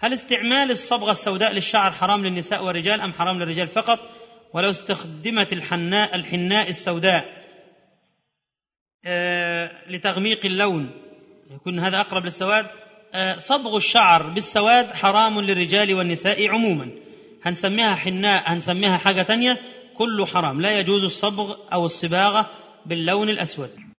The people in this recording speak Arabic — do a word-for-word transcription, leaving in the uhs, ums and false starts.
هل استعمال الصبغة السوداء للشعر حرام للنساء والرجال أم حرام للرجال فقط؟ ولو استخدمت الحناء الحناء السوداء آه لتغميق اللون يكون هذا أقرب للسواد. آه صبغ الشعر بالسواد حرام للرجال والنساء عموما، هنسميها حناء هنسميها حاجة تانية، كله حرام، لا يجوز الصبغ أو الصباغة باللون الأسود.